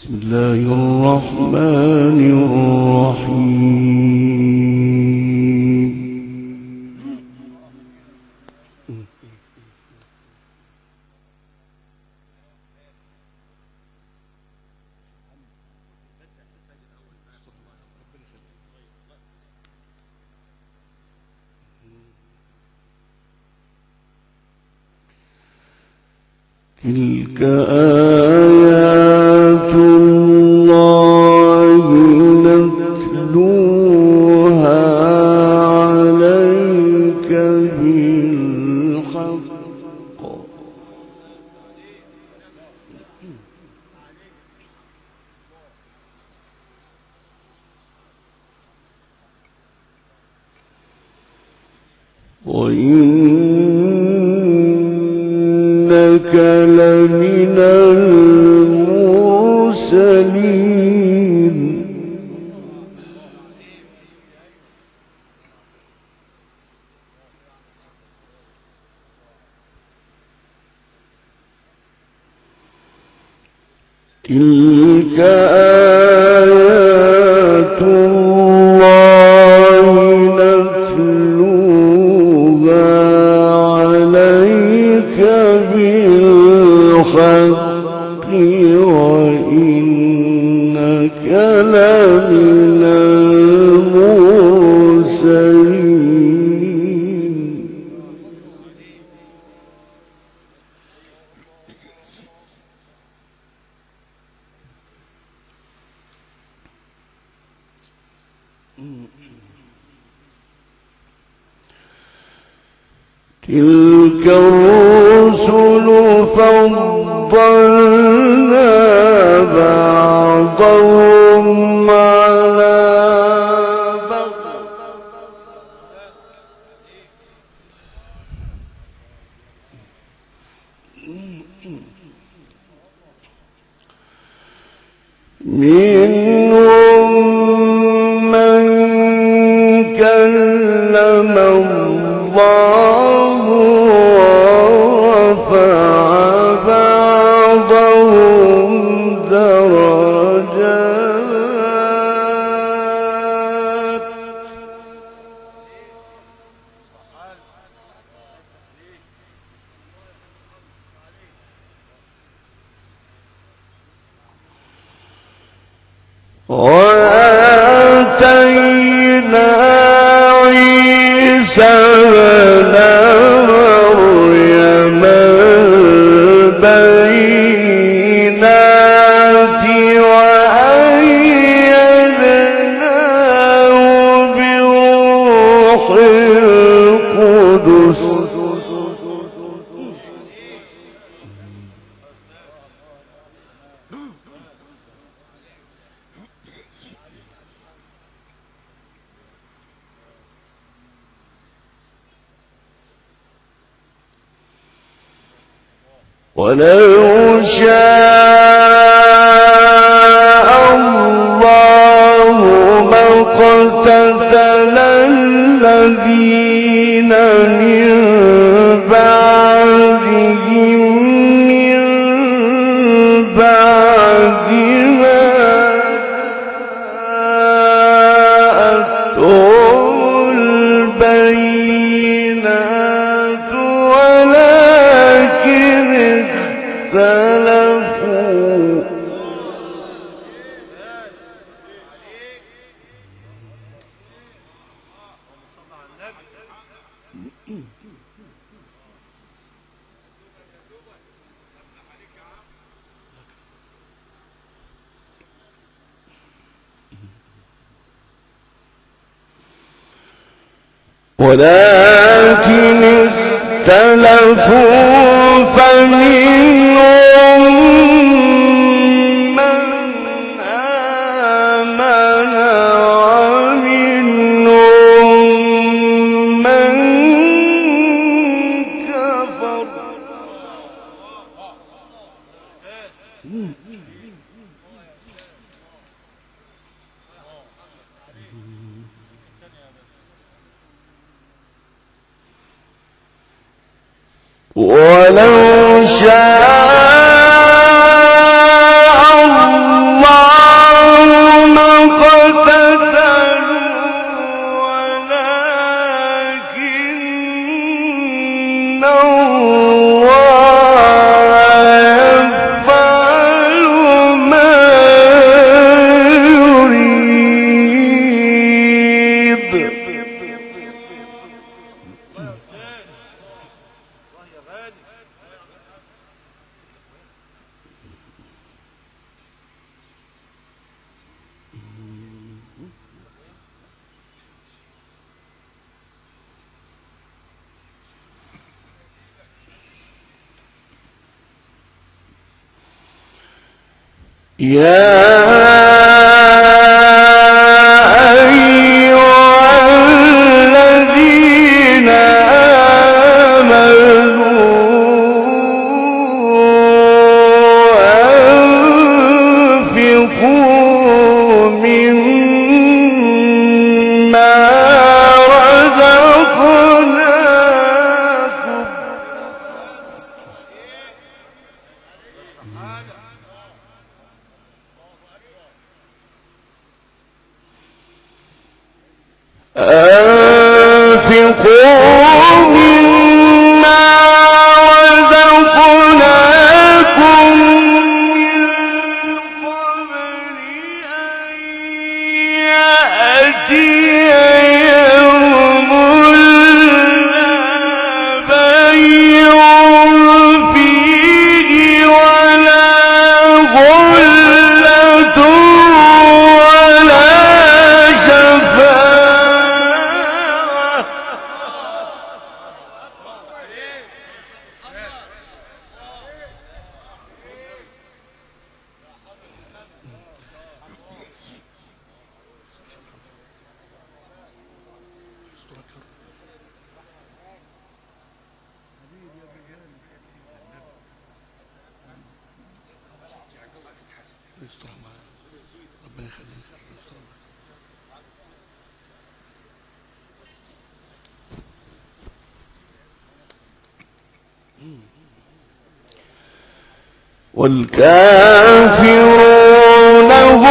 بسم الله الرحمن الرحيم. تلك آيات الله نتلوها عليك بالحق. وإنك لمن المرسلين. تلك آيات الله نتلوها عليك بالحق وإنك لمن المرسلين. تلك الرسل فضلنا بعضهم على بعض منهم من كلم الله ورفع بعضهم درجات. وآتينا عيسى ابن مريم البينات وأيدناه بروح القدس. ولو شاء الله ما اقتتل الذين من بعدهم من بعد ما جاءتهم البينات ولكن اختلفوا. ولكن اختلفوا فمنهم من آمن ومنهم من كفر. ولو شاء الله والكافرون هم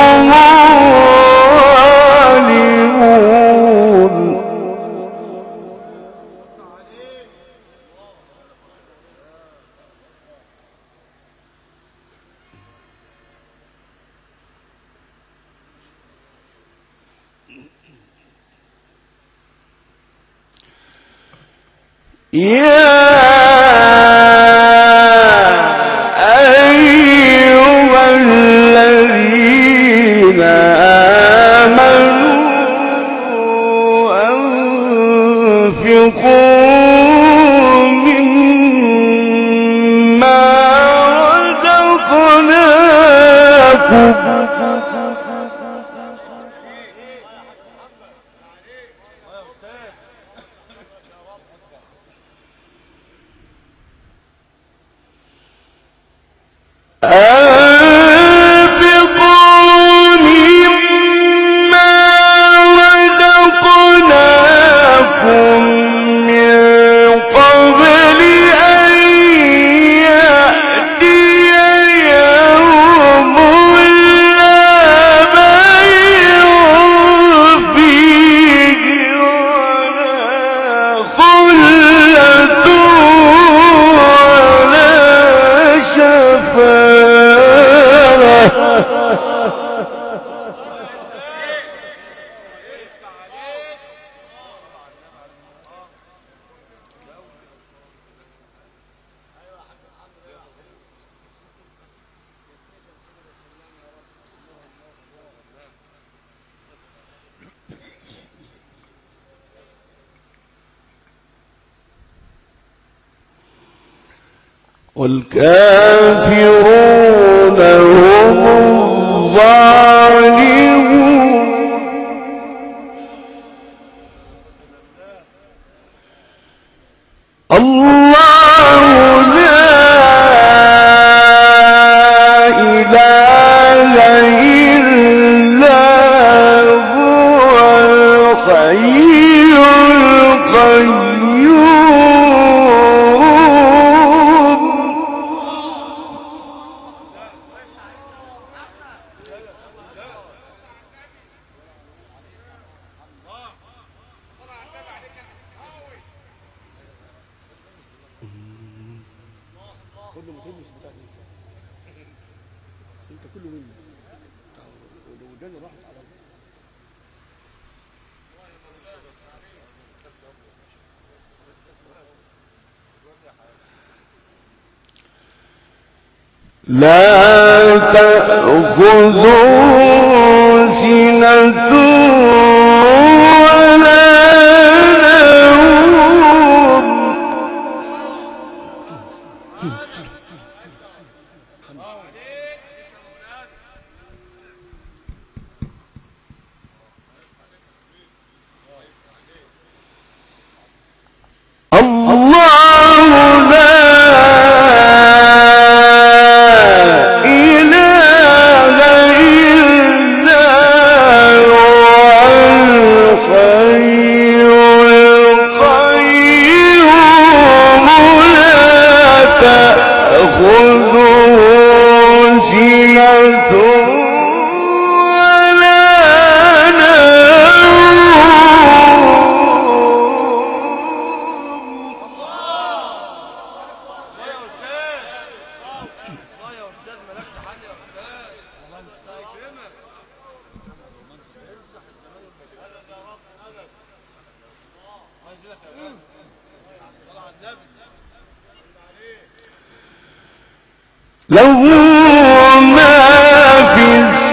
الظالمون. والكافرون هم الظالمون. الله لا إله إلا هو الحي القيوم. لا تأخذه سنة ولا نوم. له ما في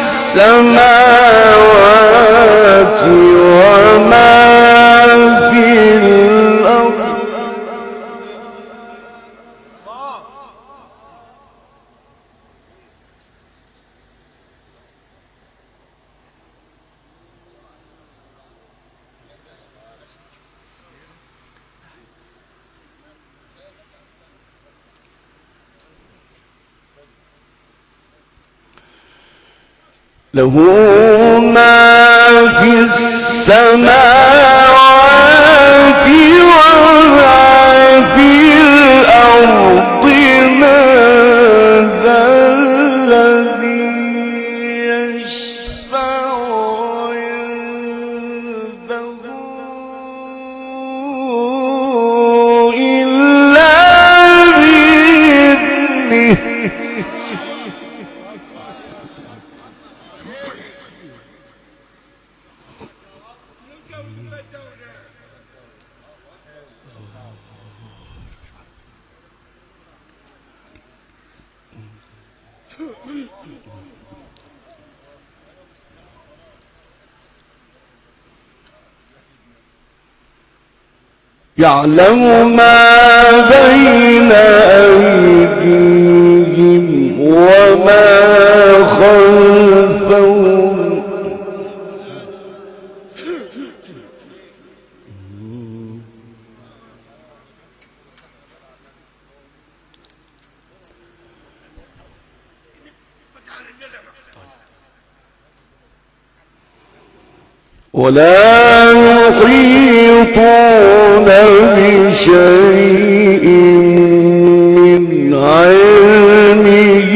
السماوات وما في الأرض له ما في السماوات وما في الأرض من ذا الذي يشفع عنده إلا بإذنه يعلم ما بين أيديهم وما خلفهم ولا يحيطون بشيء من علمه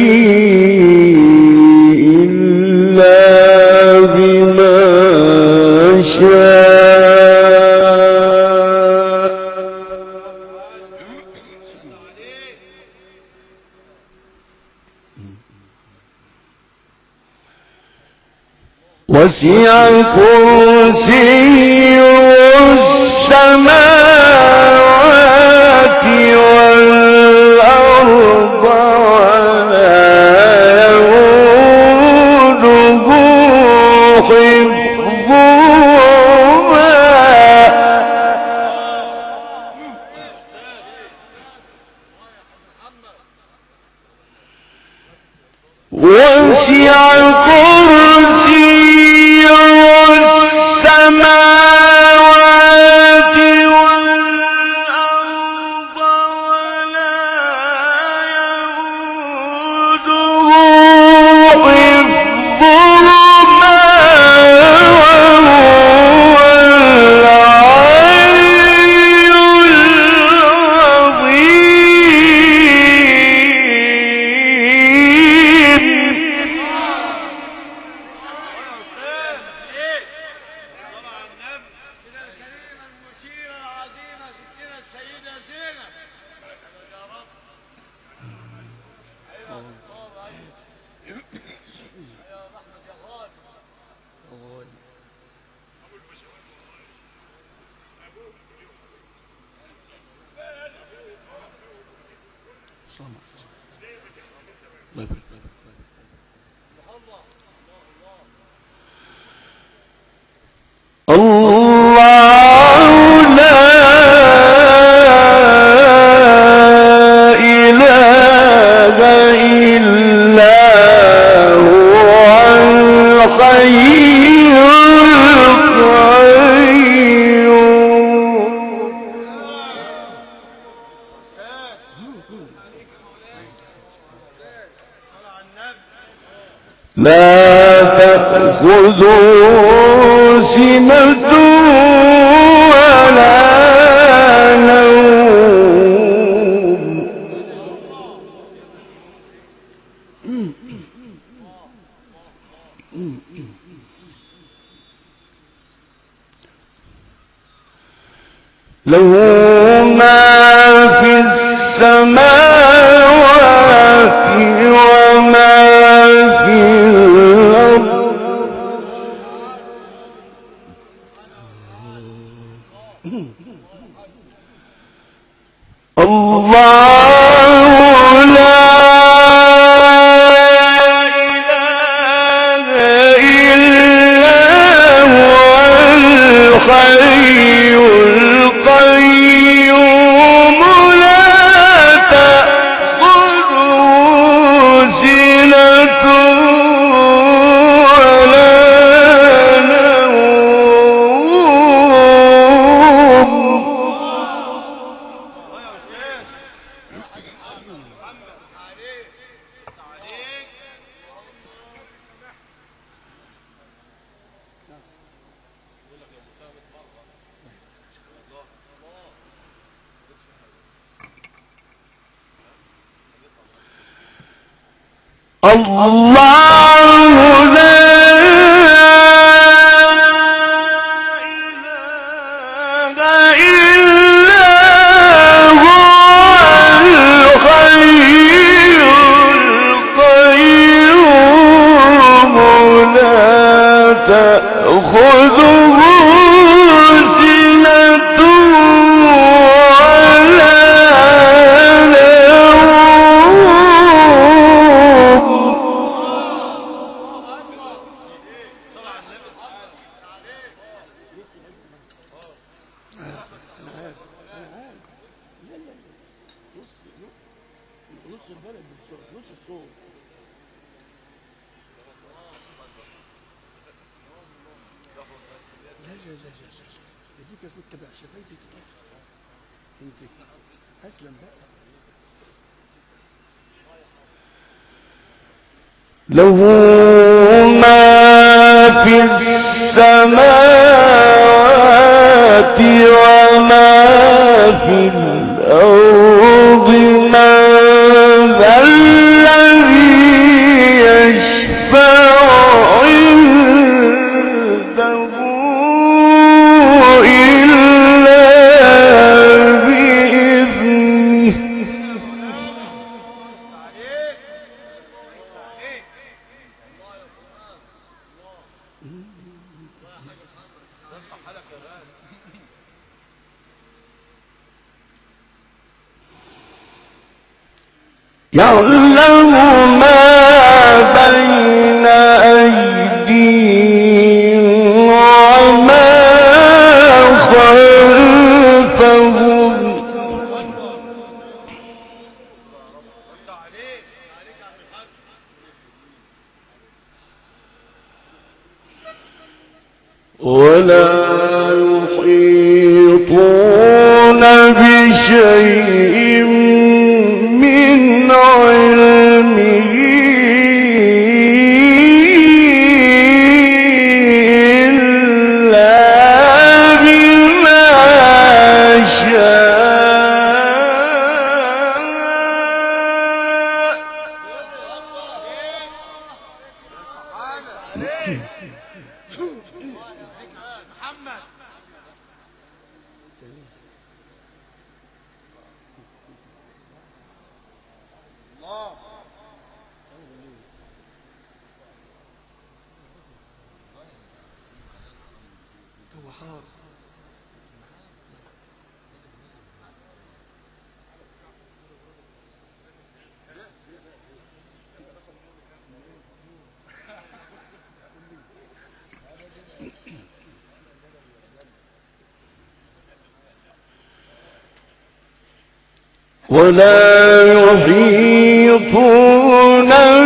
إلا بما شاء وسع كرسيه السماوات والأرض ولا يئوده حفظهما وسع كرسيه السماوات والأرض ولا يئوده حفظهما وهو العلي العظيم الله لا إله إلا هو الحي القيوم لا تأخذه سنة ولا نوم له ما في السماوات وما في الأرض الحي القيوم لا تأخذه سنة ولا نوم. الله لا إله إلا هو الحي القيوم لا تأخذه سنة ولا له ما في السماوات وما في الأرض. من ذا الذي يشفع عنده إلا بإذنه. يعلم ما بين أيديهم وما خلفهم. ولا يحيطون بشيء من علمه إلا بما ولا يحيطون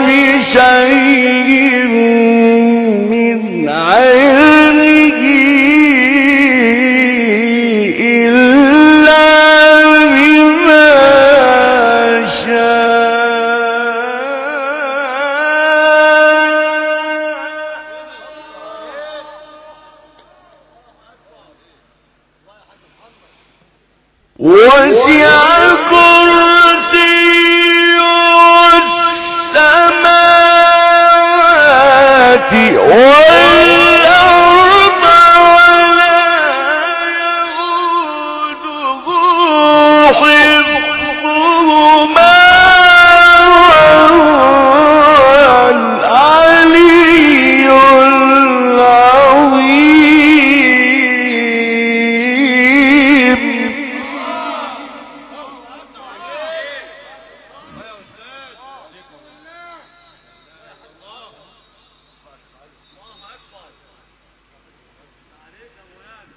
بشيء من علمه إلا بما شاء. وسع كرسيه السماوات والأرض ولا يئوده حفظهما وهو العلي العظيم.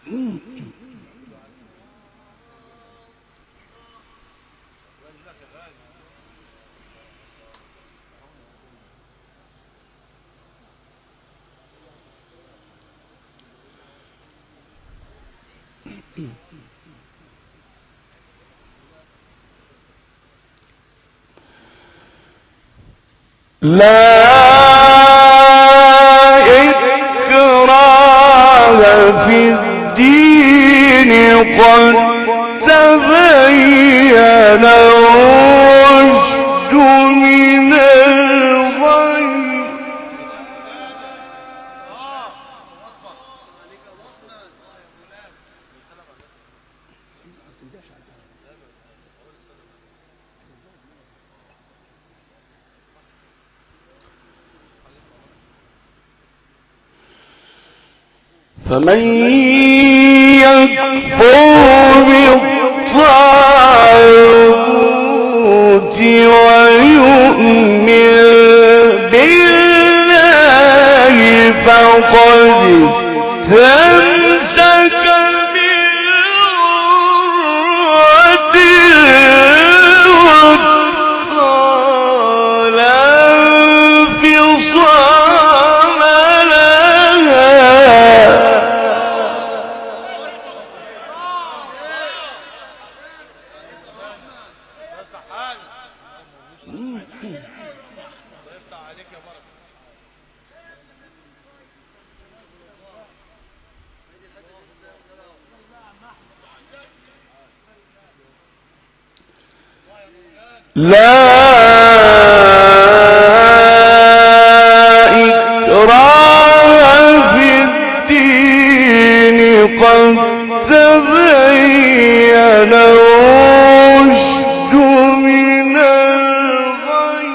لا إكراه في الدين قد تبين الرشد من الغي فمن يكفر بالطاغوت ويؤمن بالله فقد استمسك بالعروة الوثقى لا انفصام لها لا إكراه في الدين قد تبين الرشد من الغي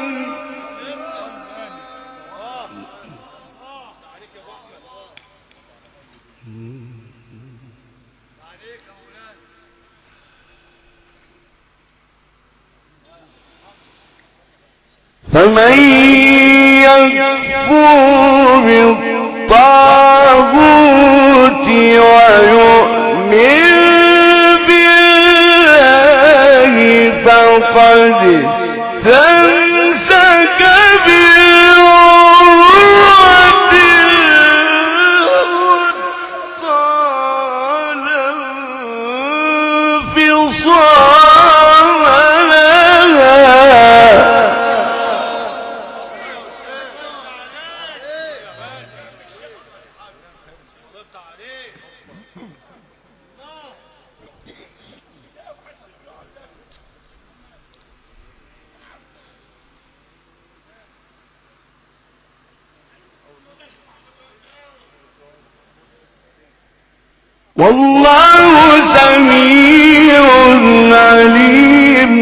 فمن يكفر بالطاغوت ويؤمن بالله فقد استمسك بالعروة الوثقى لا انفصام لها والله سميع عليم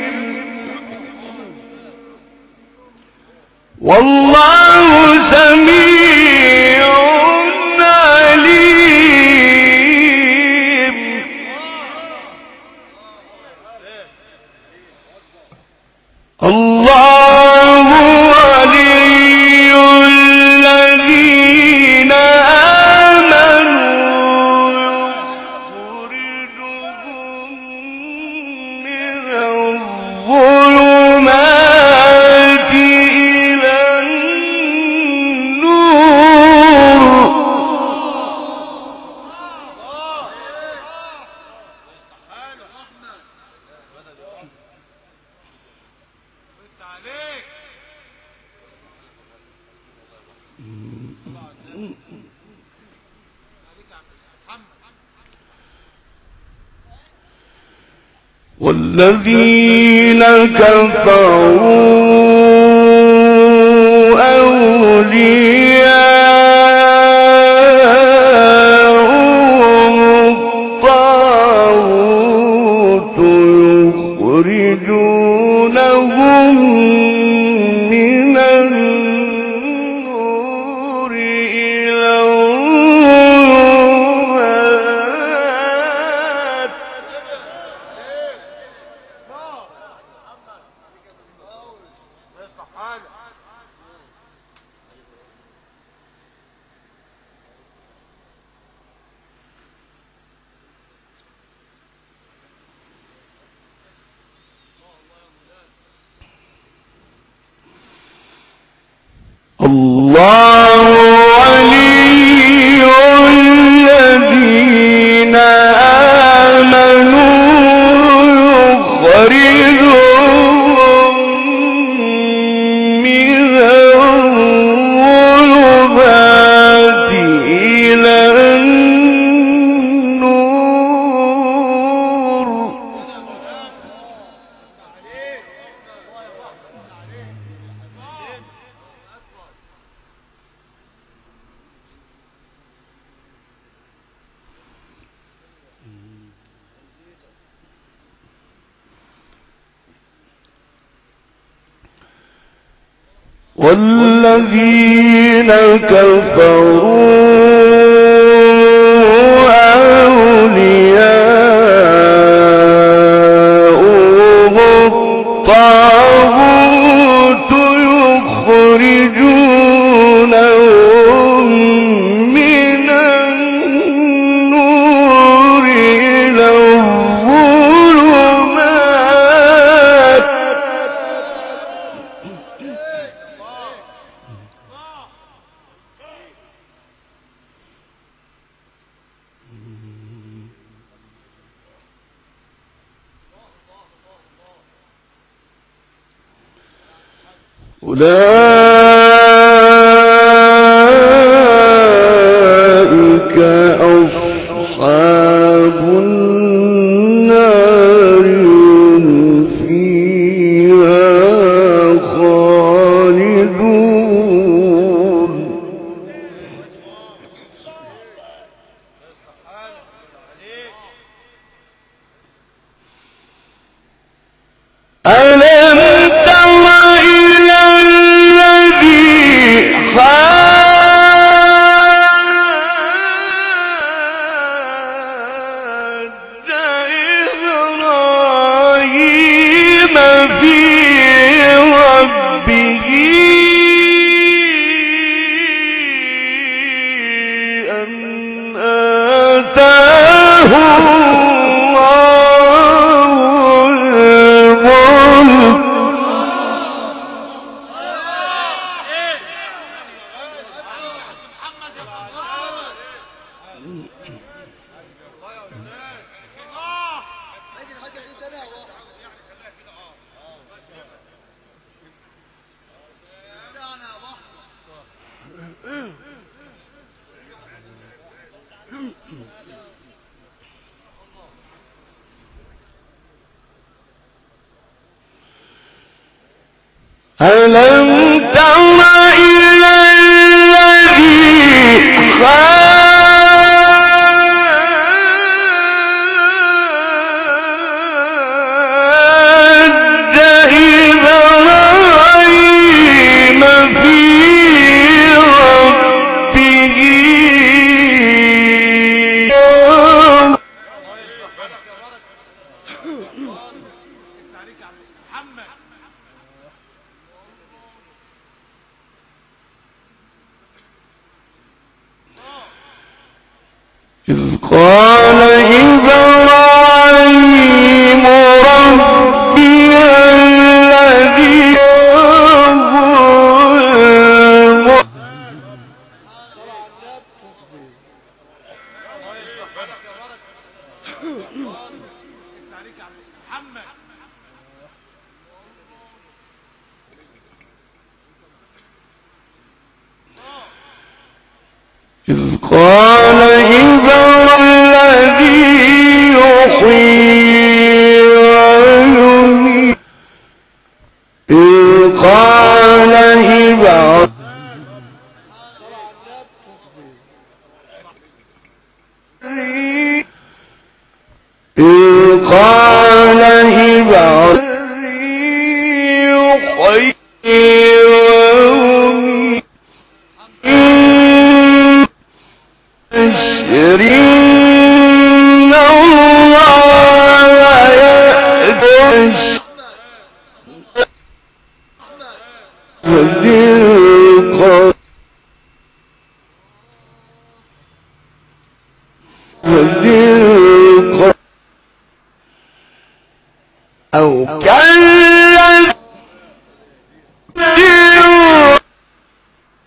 والله سميع عليم الله ولي الذين الظلمات إلى النور والذين كفروا أولياءهم الطاغوت يخرجونهم من النور إلى الظلمات الله ولي الذين آمنوا يخرجهم من الظلمات إلى النور. والذين كفروا أولياؤهم الطاغوت يخرجونهم من النور إلى الظلمات. أولئك أصحاب النار هم فيها خالدون. ألم تر إلى الذي حاج إبراهيم في ربه أن آتاه الله الملك ألم تر إلى الذي حاج إبراهيم في ربه إذ قال إبراهيم ربي الذي إذ قال الذي يحيي ويميت إذ قال أو كالذي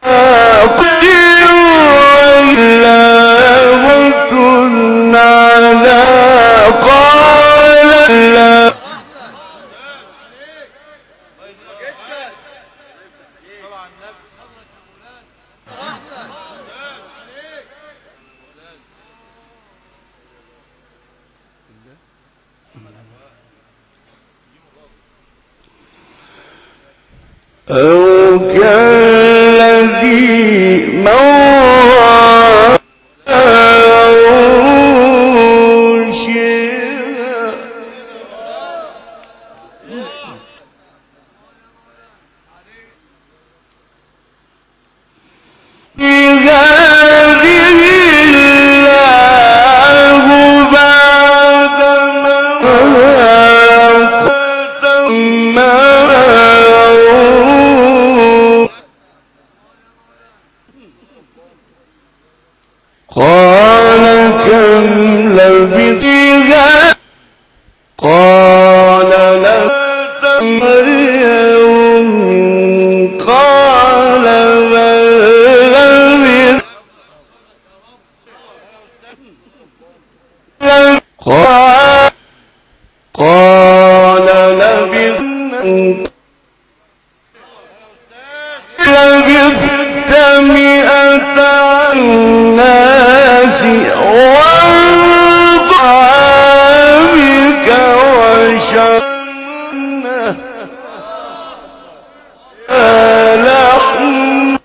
أو كالذي مر قال كم لبثت قال لبثت يوم قال بل لبثت قال لبثت مئة الناس وطعامك وشربك لحم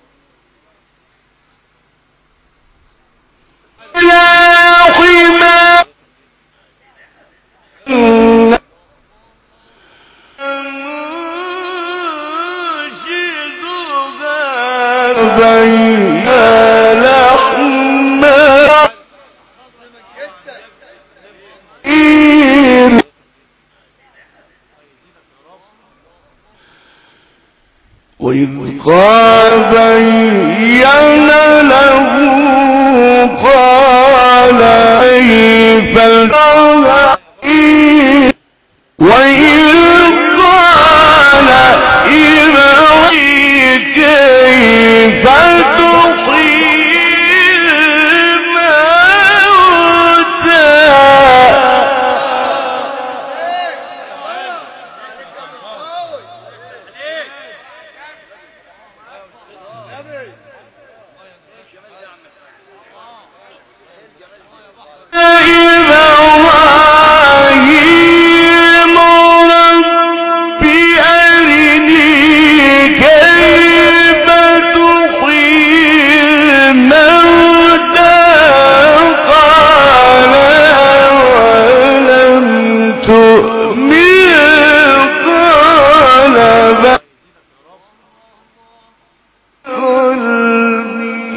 بين لحم وإذ قال بين له قال كيف تهدي وإذ قال إبراهيم كيف تحيي الموتى إبراهيم رب أرني كيف تحيي الموتى قال أولم تؤمن قال بلى قلبي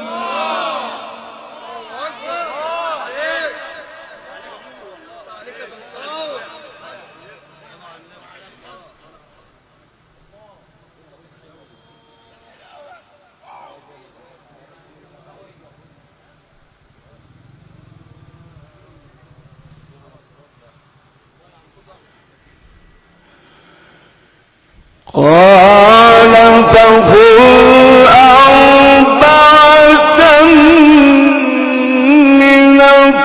قال فخذ أربعة من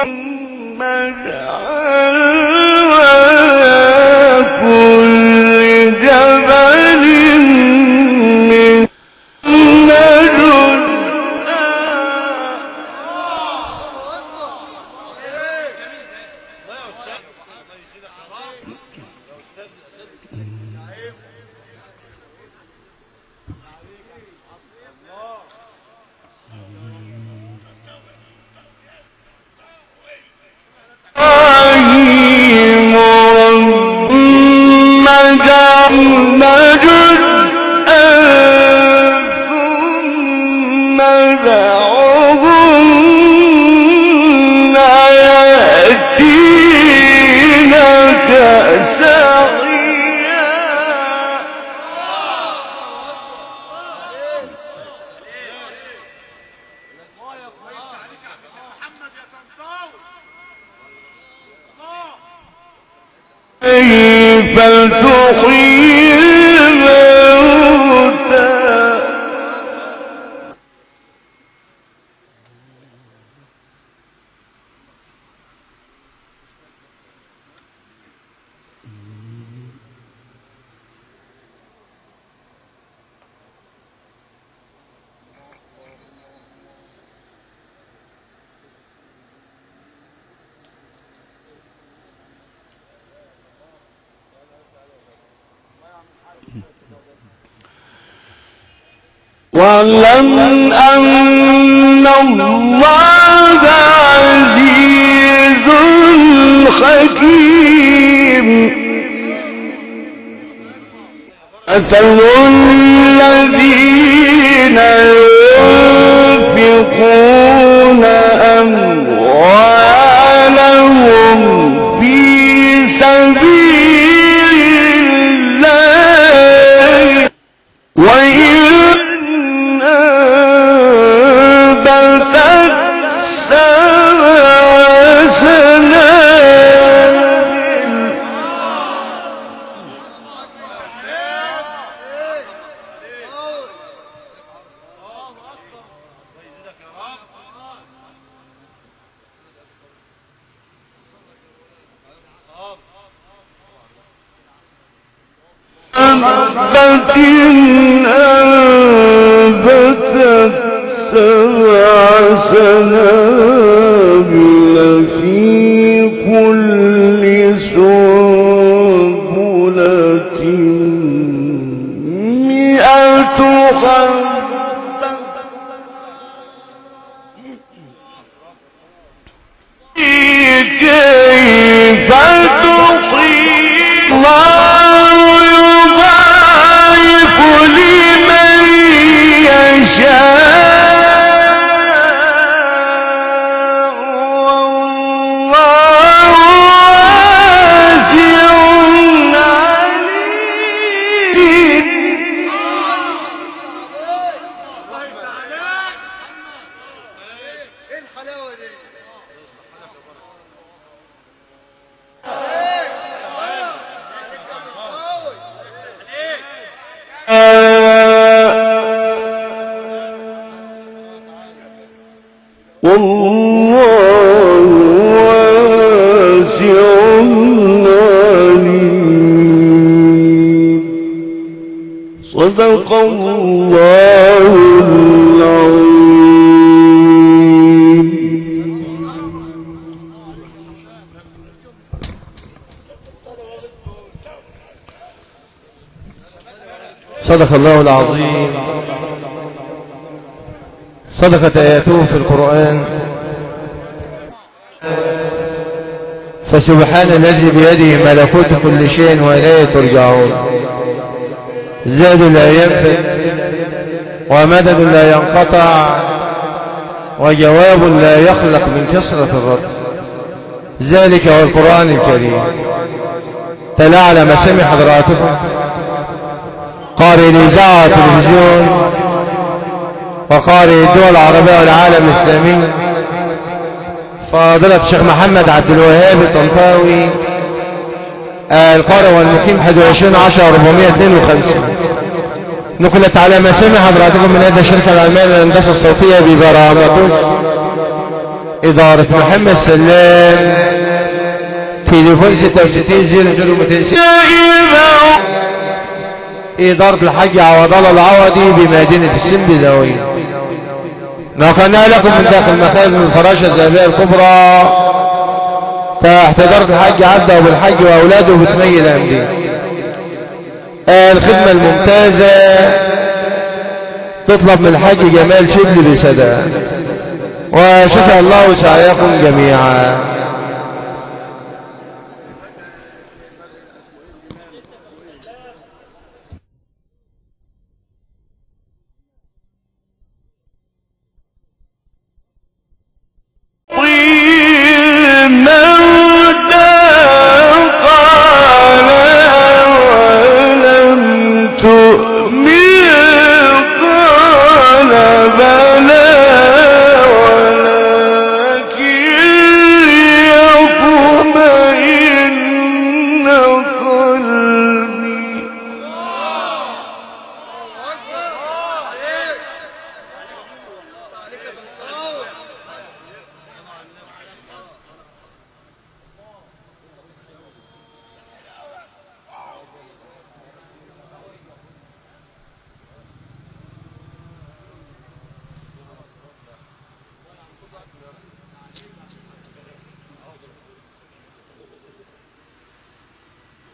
واجعل على كل جبل منهن جزءا إبراهيم ثم جعلنا جزءا ثم دعوهن يأتينك سعيا كيف تحيي الموتى واعلم أن الله عزيز حكيم مثل الذين ينفقون أموالهم في سبيل الله وإن أنبتت سبع سنابل حبة أنبتت سبع سنابل في كل سنبلة 100 حبة كيف تحيي الله يضاعف لمن يشاء والله واسع عليم ايه الحلاوه دي؟ والله واسع عليم صدق الله العظيم. صدق الله العظيم. صدقت آياته في القرآن. فسبحان الذي بيده ملكوت كل شيء وإليه ترجعون. زاد لا ينفد ومدد لا ينقطع وجواب لا يخلق من كثرة الرد. ذلك هو القرآن الكريم. تلا على مسامع حضراتكم قارئ الإذاعة والتلفزيون وقارئ الدول العربية والعالم الإسلامي فضيلة الشيخ محمد عبد الوهاب الطنطاوي القارئ والمقيم 21/10/452 نقلت على مسامع حضراتكم من هذه الشركة العلمية للهندسة الصوتية ببرامج إدارة محمد سلام تليفون 66 إدارة الحاج عوض الله العوضي بمدينة السنبزاوية. نقلنا لكم من داخل مخازن الفراشة الذهبية الكبرى تحت إدارة الحاج عبده والحاج وأولاده بتميل الأمدين. الخدمة الممتازة تطلب من الحاج جمال شبلي بسداد وشكر الله سعيكم جميعا.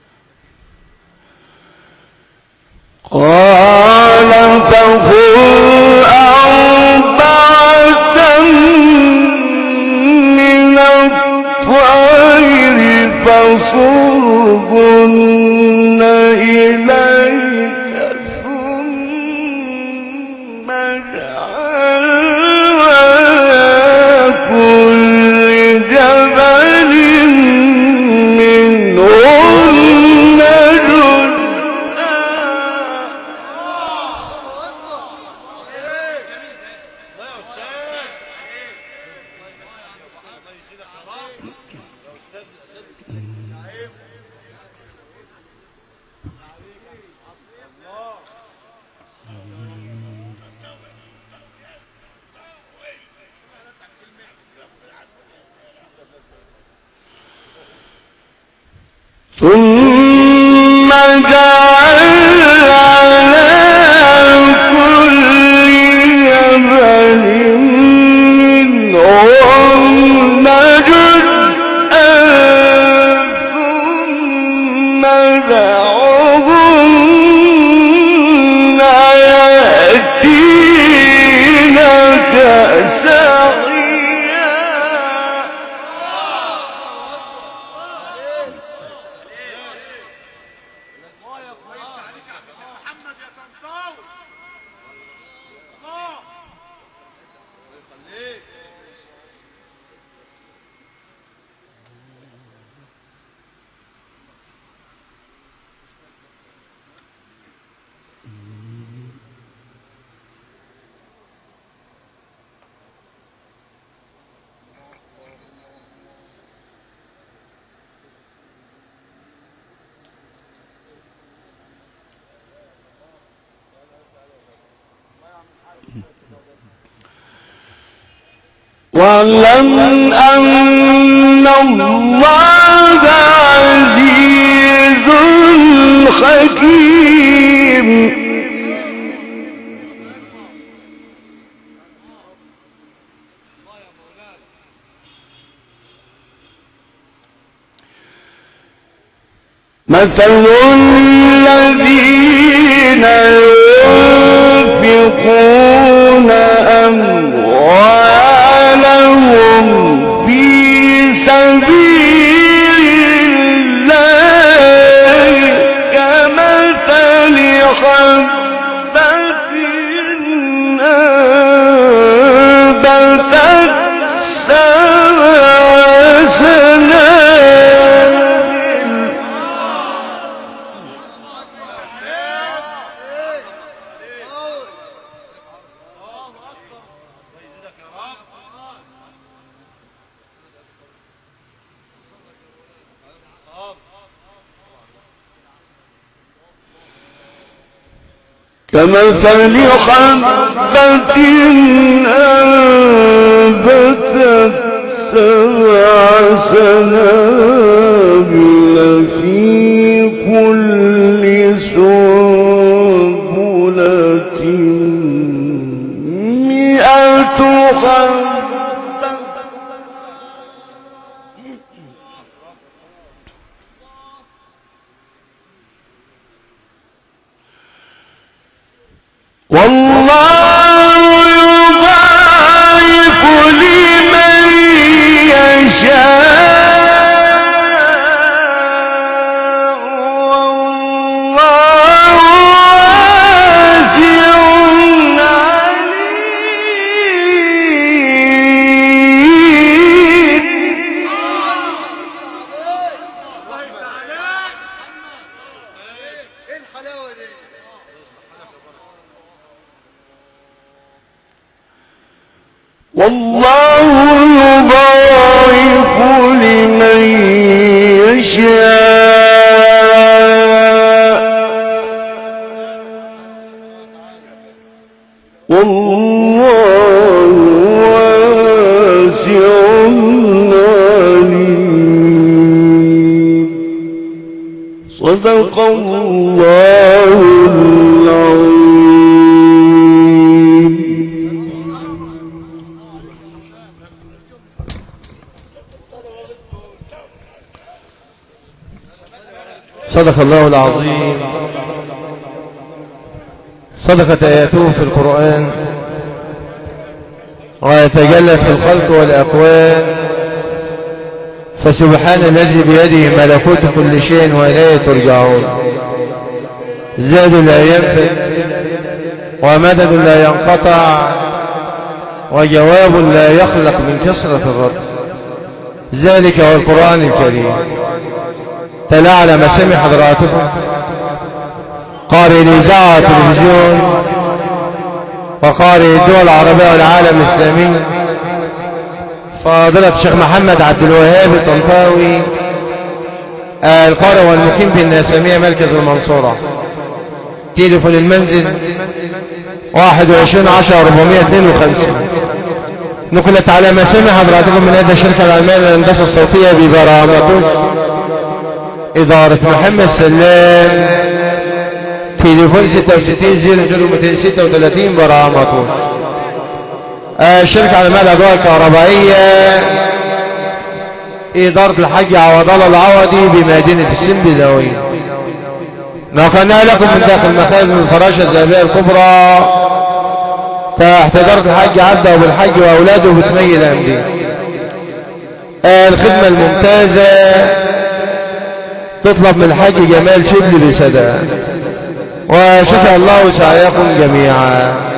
قال فخذ ثم جعل على كل جبل منهن جزءا ثم دعوهن يأتينك سعيا. واعلم أن الله عزيز حكيم. مثل الذين ينفقون أموالهم في سبيل الله كمثل حبة أنبتت سبع سنابل كمثل حبة أنبتت سبع سنابل في كل سنبلة 100 حبة. والله يضاعف لمن يشاء والله واسع والله يضاعف لمن يشاء والله واسع عليم. صدق الله العظيم. صدق الله العظيم. صدقت آياته في القرآن ويتجلى في الخلق والأكوان، فسبحان الذي بيده ملكوت كل شيء وإليه ترجعون. زاد لا ينفد ومدد لا ينقطع وجواب لا يخلق من كثرة الرد. ذلك هو القرآن الكريم. تلا على مسامع حضراتكم قارئ الإذاعة والتلفزيون وقارئ الدول العربية والعالم الإسلامي فضيلة الشيخ محمد عبد الوهاب الطنطاوي، القارئ والمقيم بالناسمية مركز المنصورة. تليفون المنزل 2110-452. نقلت على مسامع حضراتكم من هذه الشركة العالمية للهندسة الصوتية ببرامج إدارة محمد سلام، تليفون 66 00 236 براءة مطوش. الشركة على مال الأدوار الكهربائية، إدارة الحاج عوض الله العوضي بمدينة السن زاوية. نقلنا لكم من داخل مخازن الفراشة الذهبية الكبرى تحت إدارة الحاج عبده أبو الحاج وأولاده بتميل الأمدين. الخدمة الممتازة تطلب من الحاج جمال شبلي بسداد، وشكر الله سعيكم جميعا.